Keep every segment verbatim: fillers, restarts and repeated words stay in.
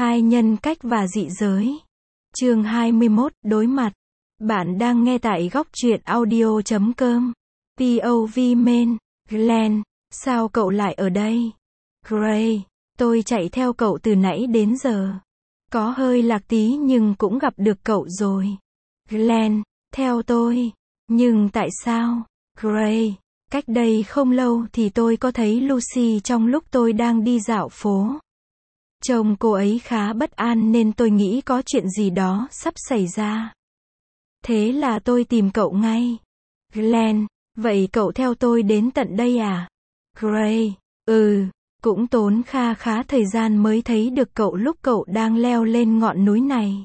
Hai nhân cách và dị giới. Chương hai mươi mốt, đối mặt. Bạn đang nghe tại góc truyện audio chấm com. pê ô vê Main. Glenn, sao cậu lại ở đây? Gray, tôi chạy theo cậu từ nãy đến giờ. Có hơi lạc tí nhưng cũng gặp được cậu rồi. Glenn, theo tôi. Nhưng tại sao? Gray, cách đây không lâu thì tôi có thấy Lucy trong lúc tôi đang đi dạo phố. Trông cô ấy khá bất an nên tôi nghĩ có chuyện gì đó sắp xảy ra. Thế là tôi tìm cậu ngay. Glenn, vậy cậu theo tôi đến tận đây à? Gray, ừ, cũng tốn kha khá thời gian mới thấy được cậu lúc cậu đang leo lên ngọn núi này.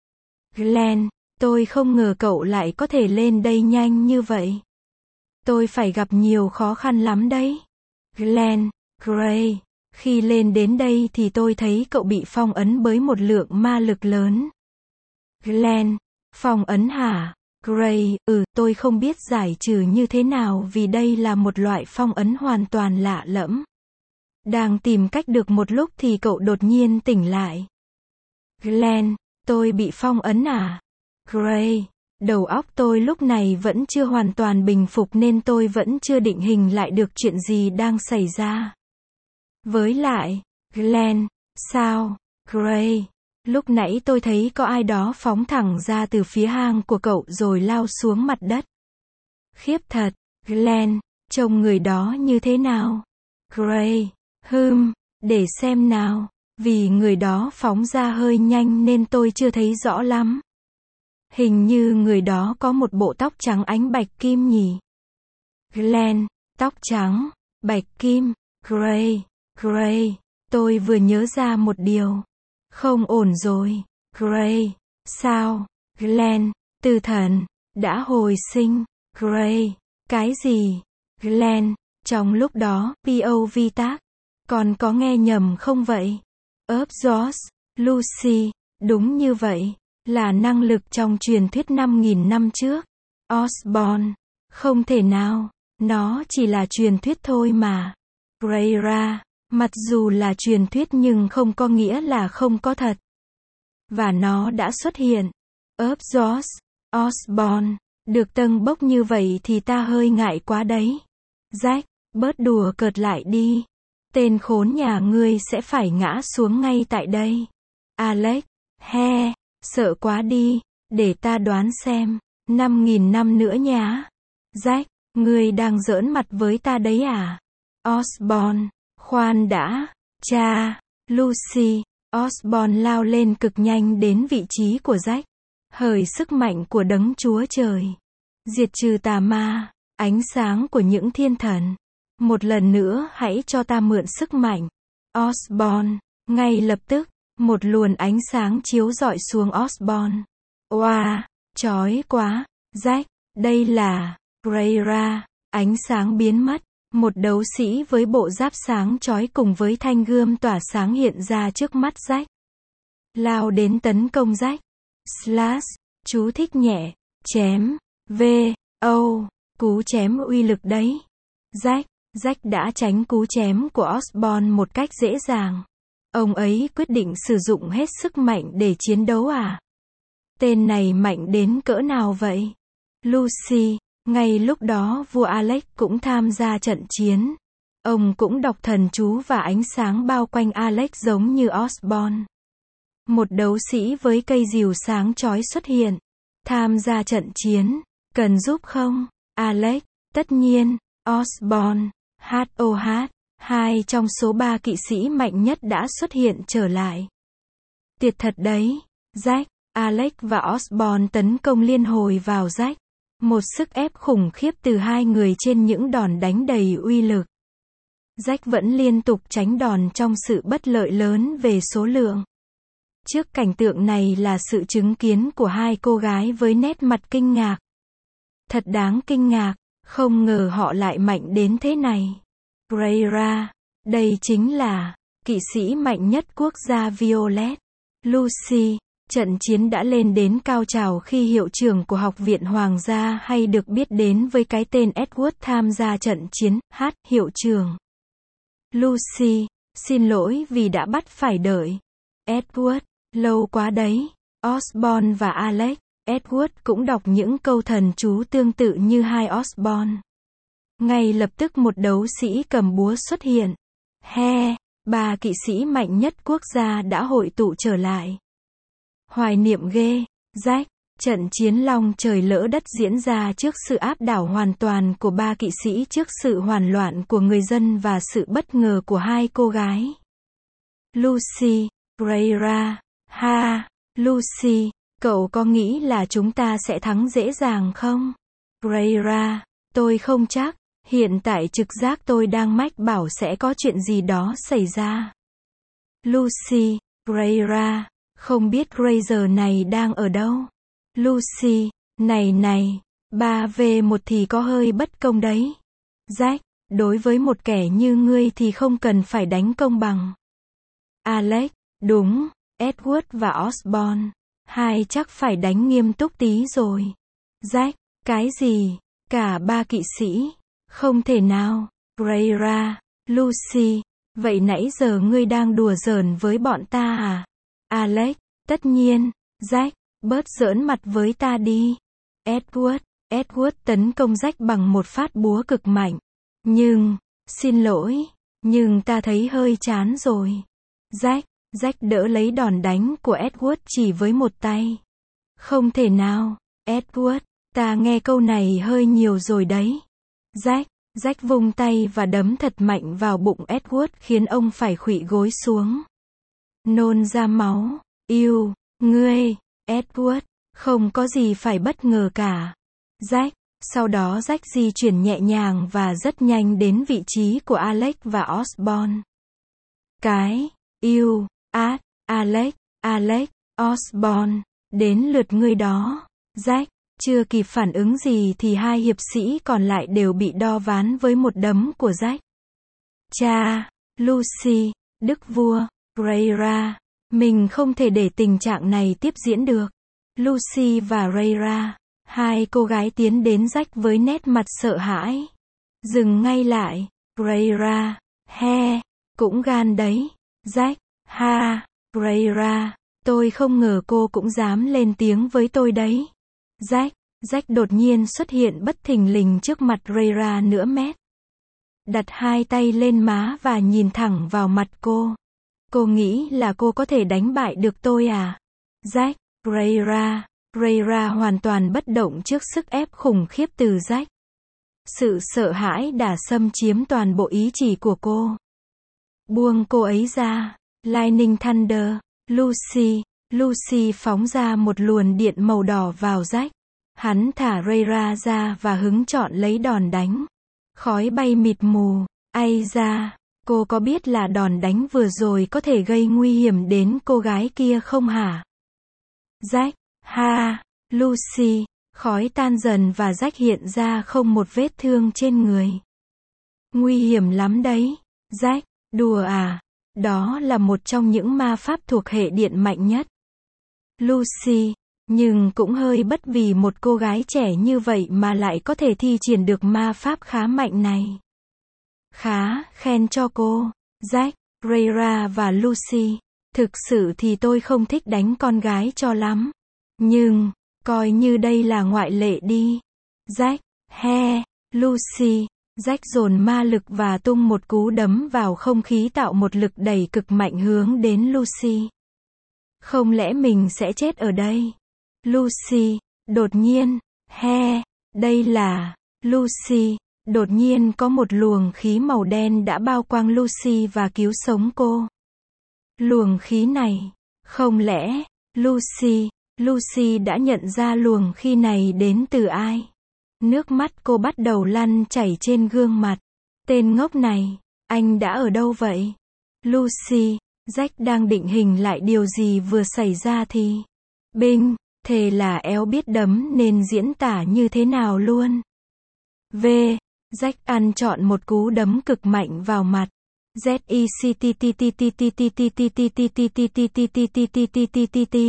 Glenn, tôi không ngờ cậu lại có thể lên đây nhanh như vậy. Tôi phải gặp nhiều khó khăn lắm đấy. Glenn, Gray, khi lên đến đây thì tôi thấy cậu bị phong ấn bởi một lượng ma lực lớn. Glenn, phong ấn hả? Gray, ừ, tôi không biết giải trừ như thế nào vì đây là một loại phong ấn hoàn toàn lạ lẫm. Đang tìm cách được một lúc thì cậu đột nhiên tỉnh lại. Glenn, tôi bị phong ấn à? Gray, đầu óc tôi lúc này vẫn chưa hoàn toàn bình phục nên tôi vẫn chưa định hình lại được chuyện gì đang xảy ra. Với lại, Glenn, sao? Gray, lúc nãy tôi thấy có ai đó phóng thẳng ra từ phía hang của cậu rồi lao xuống mặt đất. Khiếp thật. Glenn, trông người đó như thế nào? Gray, hừm, để xem nào, vì người đó phóng ra hơi nhanh nên tôi chưa thấy rõ lắm. Hình như người đó có một bộ tóc trắng ánh bạch kim nhỉ? Glenn, tóc trắng, bạch kim, Gray, Gray, tôi vừa nhớ ra một điều. Không ổn rồi. Gray, sao? Glenn, tử thần đã hồi sinh. Gray, cái gì? Glenn, trong lúc đó, pê ô vê tác. Còn có nghe nhầm không vậy? Ớp George, Lucy, đúng như vậy, là năng lực trong truyền thuyết năm nghìn năm trước. Osborn, không thể nào, nó chỉ là truyền thuyết thôi mà. Grayra, mặc dù là truyền thuyết nhưng không có nghĩa là không có thật. Và nó đã xuất hiện. Ớp George, Osborn, được tâng bốc như vậy thì ta hơi ngại quá đấy. Jack, bớt đùa cợt lại đi. Tên khốn nhà ngươi sẽ phải ngã xuống ngay tại đây. Alex, he, sợ quá đi, để ta đoán xem, năm nghìn năm nữa nhá. Jack, ngươi đang giỡn mặt với ta đấy à? Osborn, khoan đã, cha, Lucy, Osborn lao lên cực nhanh đến vị trí của Jack. Hời sức mạnh của đấng Chúa Trời. Diệt trừ tà ma, ánh sáng của những thiên thần. Một lần nữa hãy cho ta mượn sức mạnh. Osborn, ngay lập tức, một luồng ánh sáng chiếu rọi xuống Osborn. Oa, chói quá, Jack, đây là, Grayra, ánh sáng biến mất. Một đấu sĩ với bộ giáp sáng chói cùng với thanh gươm tỏa sáng hiện ra trước mắt Jack. Lao đến tấn công Jack. Slash, chú thích nhẹ, chém, V, O, cú chém uy lực đấy. Jack, Jack đã tránh cú chém của Osborn một cách dễ dàng. Ông ấy quyết định sử dụng hết sức mạnh để chiến đấu à? Tên này mạnh đến cỡ nào vậy? Lucy, ngay lúc đó vua Alex cũng tham gia trận chiến. Ông cũng đọc thần chú và ánh sáng bao quanh Alex giống như Osborn. Một đấu sĩ với cây rìu sáng chói xuất hiện. Tham gia trận chiến. Cần giúp không? Alex, tất nhiên. Osborn, hát ô hát, hai trong số ba kỵ sĩ mạnh nhất đã xuất hiện trở lại. Tuyệt thật đấy. Jack, Alex và Osborn tấn công liên hồi vào Jack. Một sức ép khủng khiếp từ hai người trên những đòn đánh đầy uy lực. Jack vẫn liên tục tránh đòn trong sự bất lợi lớn về số lượng. Trước cảnh tượng này là sự chứng kiến của hai cô gái với nét mặt kinh ngạc. Thật đáng kinh ngạc, không ngờ họ lại mạnh đến thế này. Grayra, đây chính là kỵ sĩ mạnh nhất quốc gia Violet. Lucy, trận chiến đã lên đến cao trào khi hiệu trưởng của Học viện Hoàng gia hay được biết đến với cái tên Edward tham gia trận chiến. Hát, hiệu trưởng. Lucy, xin lỗi vì đã bắt phải đợi. Edward, lâu quá đấy. Osborne và Alex. Edward cũng đọc những câu thần chú tương tự như hai Osborne. Ngay lập tức một đấu sĩ cầm búa xuất hiện. He, ba kỵ sĩ mạnh nhất quốc gia đã hội tụ trở lại. Hoài niệm ghê. Jack, trận chiến long trời lỡ đất diễn ra trước sự áp đảo hoàn toàn của ba kỵ sĩ, trước sự hoảng loạn của người dân và sự bất ngờ của hai cô gái. Lucy, Rayra, ha, Lucy, cậu có nghĩ là chúng ta sẽ thắng dễ dàng không? Rayra, tôi không chắc, hiện tại trực giác tôi đang mách bảo sẽ có chuyện gì đó xảy ra. Lucy, Rayra, không biết Ray giờ này đang ở đâu? Lucy, này này, ba về một thì có hơi bất công đấy. Jack, đối với một kẻ như ngươi thì không cần phải đánh công bằng. Alex, đúng, Edward và Osborne, hai chắc phải đánh nghiêm túc tí rồi. Jack, cái gì? Cả ba kỵ sĩ? Không thể nào. Rayra, Lucy, vậy nãy giờ ngươi đang đùa giỡn với bọn ta à? Alex, tất nhiên. Jack, bớt giỡn mặt với ta đi. Edward, Edward tấn công Jack bằng một phát búa cực mạnh. Nhưng, xin lỗi, nhưng ta thấy hơi chán rồi. Jack, Jack đỡ lấy đòn đánh của Edward chỉ với một tay. Không thể nào, Edward, ta nghe câu này hơi nhiều rồi đấy. Jack, Jack vung tay và đấm thật mạnh vào bụng Edward khiến ông phải khuỵu gối xuống. Nôn ra máu. Yêu, ngươi, Edward, không có gì phải bất ngờ cả. Jack, sau đó Jack di chuyển nhẹ nhàng và rất nhanh đến vị trí của Alex và Osborne. Cái, yêu, át, Alex, Alex, Osborne, đến lượt ngươi đó. Jack, chưa kịp phản ứng gì thì hai hiệp sĩ còn lại đều bị đo ván với một đấm của Jack. Cha, Lucy, đức vua, Rayra, mình không thể để tình trạng này tiếp diễn được. Lucy và Rayra, hai cô gái tiến đến Jack với nét mặt sợ hãi. Dừng ngay lại. Rayra, he, cũng gan đấy. Jack, ha, Rayra, tôi không ngờ cô cũng dám lên tiếng với tôi đấy. Jack, Jack đột nhiên xuất hiện bất thình lình trước mặt Rayra nửa mét. Đặt hai tay lên má và nhìn thẳng vào mặt cô. Cô nghĩ là cô có thể đánh bại được tôi à? Jack, Rayra, Rayra hoàn toàn bất động trước sức ép khủng khiếp từ Jack. Sự sợ hãi đã xâm chiếm toàn bộ ý chỉ của cô. Buông cô ấy ra. Lightning Thunder, Lucy, Lucy phóng ra một luồng điện màu đỏ vào Jack. Hắn thả Rayra ra và hứng chọn lấy đòn đánh. Khói bay mịt mù. Ây da, cô có biết là đòn đánh vừa rồi có thể gây nguy hiểm đến cô gái kia không hả? Jack, ha, Lucy, khói tan dần và Jack hiện ra không một vết thương trên người. Nguy hiểm lắm đấy. Jack, đùa à? Đó là một trong những ma pháp thuộc hệ điện mạnh nhất. Lucy, nhưng cũng hơi bất vì một cô gái trẻ như vậy mà lại có thể thi triển được ma pháp khá mạnh này. Khá, khen cho cô. Jack, Rayra và Lucy, thực sự thì tôi không thích đánh con gái cho lắm. Nhưng, coi như đây là ngoại lệ đi. Jack, he, Lucy, Jack dồn ma lực và tung một cú đấm vào không khí tạo một lực đẩy cực mạnh hướng đến Lucy. Không lẽ mình sẽ chết ở đây? Lucy, đột nhiên, he, đây là, Lucy, đột nhiên có một luồng khí màu đen đã bao quanh Lucy và cứu sống cô. Luồng khí này, không lẽ, Lucy, Lucy đã nhận ra luồng khí này đến từ ai? Nước mắt cô bắt đầu lăn chảy trên gương mặt. Tên ngốc này, anh đã ở đâu vậy? Lucy, Jack đang định hình lại điều gì vừa xảy ra thì... Binh, thề là éo biết đấm nên diễn tả như thế nào luôn. V. Jack ăn chọn một cú đấm cực mạnh vào mặt. Z E C T T T T T T T T T T T T T T T T T T.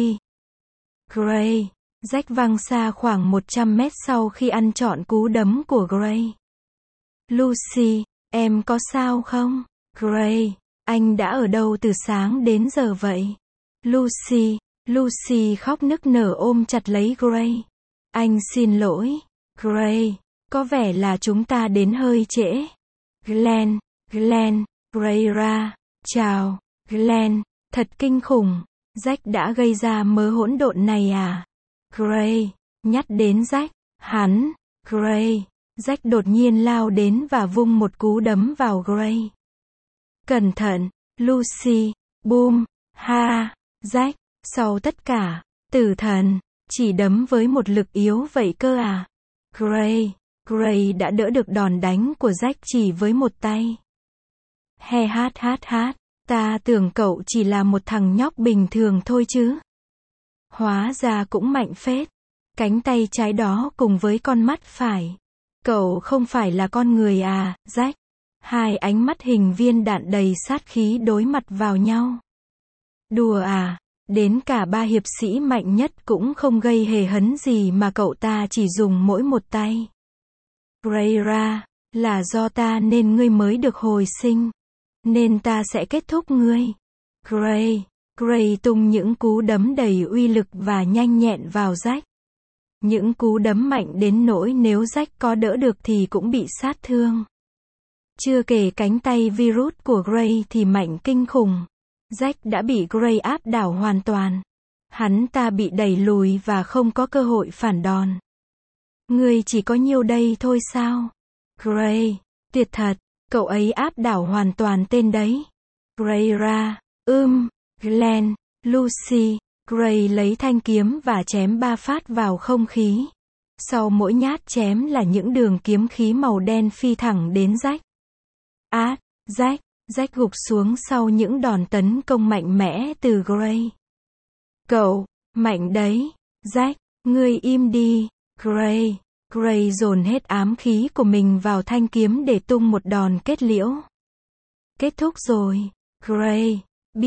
Gray. Jack văng xa khoảng một trăm mét sau khi ăn trọn cú đấm của Gray. Lucy, em có sao không? Gray, anh đã ở đâu từ sáng đến giờ vậy? Lucy, Lucy khóc nức nở ôm chặt lấy Gray. Anh xin lỗi, Gray, có vẻ là chúng ta đến hơi trễ. Glenn, Glenn, Gray ra, chào, Glenn, thật kinh khủng, Jack đã gây ra mớ hỗn độn này à? Gray, nhắc đến Jack, hắn, Gray, Jack đột nhiên lao đến và vung một cú đấm vào Gray. Cẩn thận, Lucy, boom, ha, Jack, sau tất cả, tử thần, chỉ đấm với một lực yếu vậy cơ à? Gray, Gray đã đỡ được đòn đánh của Jack chỉ với một tay. He hát hát hát, ta tưởng cậu chỉ là một thằng nhóc bình thường thôi chứ. Hóa ra cũng mạnh phết. Cánh tay trái đó cùng với con mắt phải. Cậu không phải là con người à, Jack? Hai ánh mắt hình viên đạn đầy sát khí đối mặt vào nhau. Đùa à, đến cả ba hiệp sĩ mạnh nhất cũng không gây hề hấn gì mà cậu ta chỉ dùng mỗi một tay. Gray ra, là do ta nên ngươi mới được hồi sinh. Nên ta sẽ kết thúc ngươi. Gray, Gray tung những cú đấm đầy uy lực và nhanh nhẹn vào Jack. Những cú đấm mạnh đến nỗi nếu Jack có đỡ được thì cũng bị sát thương. Chưa kể cánh tay virus của Gray thì mạnh kinh khủng. Jack đã bị Gray áp đảo hoàn toàn. Hắn ta bị đẩy lùi và không có cơ hội phản đòn. Ngươi chỉ có nhiêu đây thôi sao? Gray, tuyệt thật, cậu ấy áp đảo hoàn toàn tên đấy. Gray ra, ưm, Glenn, Lucy, Gray lấy thanh kiếm và chém ba phát vào không khí. Sau mỗi nhát chém là những đường kiếm khí màu đen phi thẳng đến Jack. Át, Jack, Jack gục xuống sau những đòn tấn công mạnh mẽ từ Gray. Cậu, mạnh đấy, Jack, ngươi im đi, Gray. Gray dồn hết ám khí của mình vào thanh kiếm để tung một đòn kết liễu. Kết thúc rồi, Gray,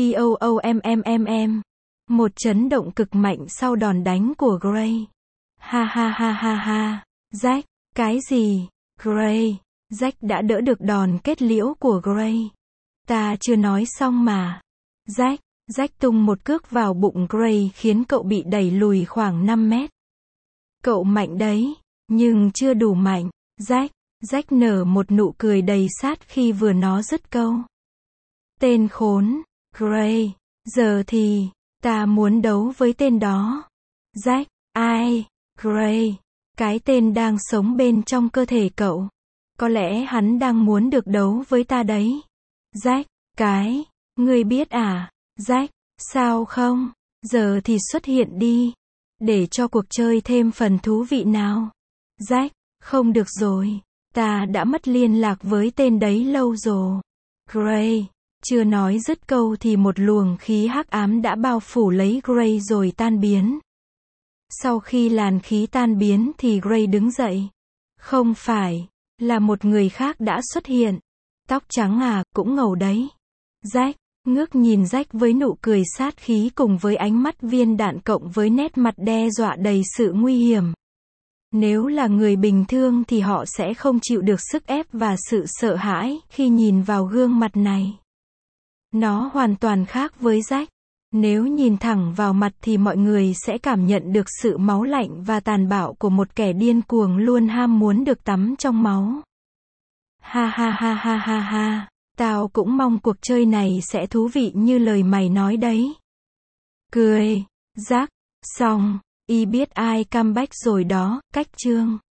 boom. Một chấn động cực mạnh sau đòn đánh của Gray. Ha ha ha ha ha, Jack, cái gì? Gray, Jack đã đỡ được đòn kết liễu của Gray. Ta chưa nói xong mà. Jack, Jack tung một cước vào bụng Gray khiến cậu bị đẩy lùi khoảng năm mét. Cậu mạnh đấy, nhưng chưa đủ mạnh. Jack, Jack nở một nụ cười đầy sát khi vừa nó dứt câu. Tên khốn, Gray, giờ thì, ta muốn đấu với tên đó. Jack, ai? Gray, cái tên đang sống bên trong cơ thể cậu. Có lẽ hắn đang muốn được đấu với ta đấy. Jack, cái, ngươi biết à? Jack, sao không? Giờ thì xuất hiện đi. Để cho cuộc chơi thêm phần thú vị nào. Jack, không được rồi. Ta đã mất liên lạc với tên đấy lâu rồi. Gray, chưa nói dứt câu thì một luồng khí hắc ám đã bao phủ lấy Gray rồi tan biến. Sau khi làn khí tan biến thì Gray đứng dậy. Không phải, là một người khác đã xuất hiện. Tóc trắng à, cũng ngầu đấy. Jack, ngước nhìn Jack với nụ cười sát khí cùng với ánh mắt viên đạn cộng với nét mặt đe dọa đầy sự nguy hiểm. Nếu là người bình thường thì họ sẽ không chịu được sức ép và sự sợ hãi khi nhìn vào gương mặt này. Nó hoàn toàn khác với Jack. Nếu nhìn thẳng vào mặt thì mọi người sẽ cảm nhận được sự máu lạnh và tàn bạo của một kẻ điên cuồng luôn ham muốn được tắm trong máu. Ha ha ha ha ha ha, tao cũng mong cuộc chơi này sẽ thú vị như lời mày nói đấy. Cười, Jack, xong, y biết ai comeback rồi đó, cách chương.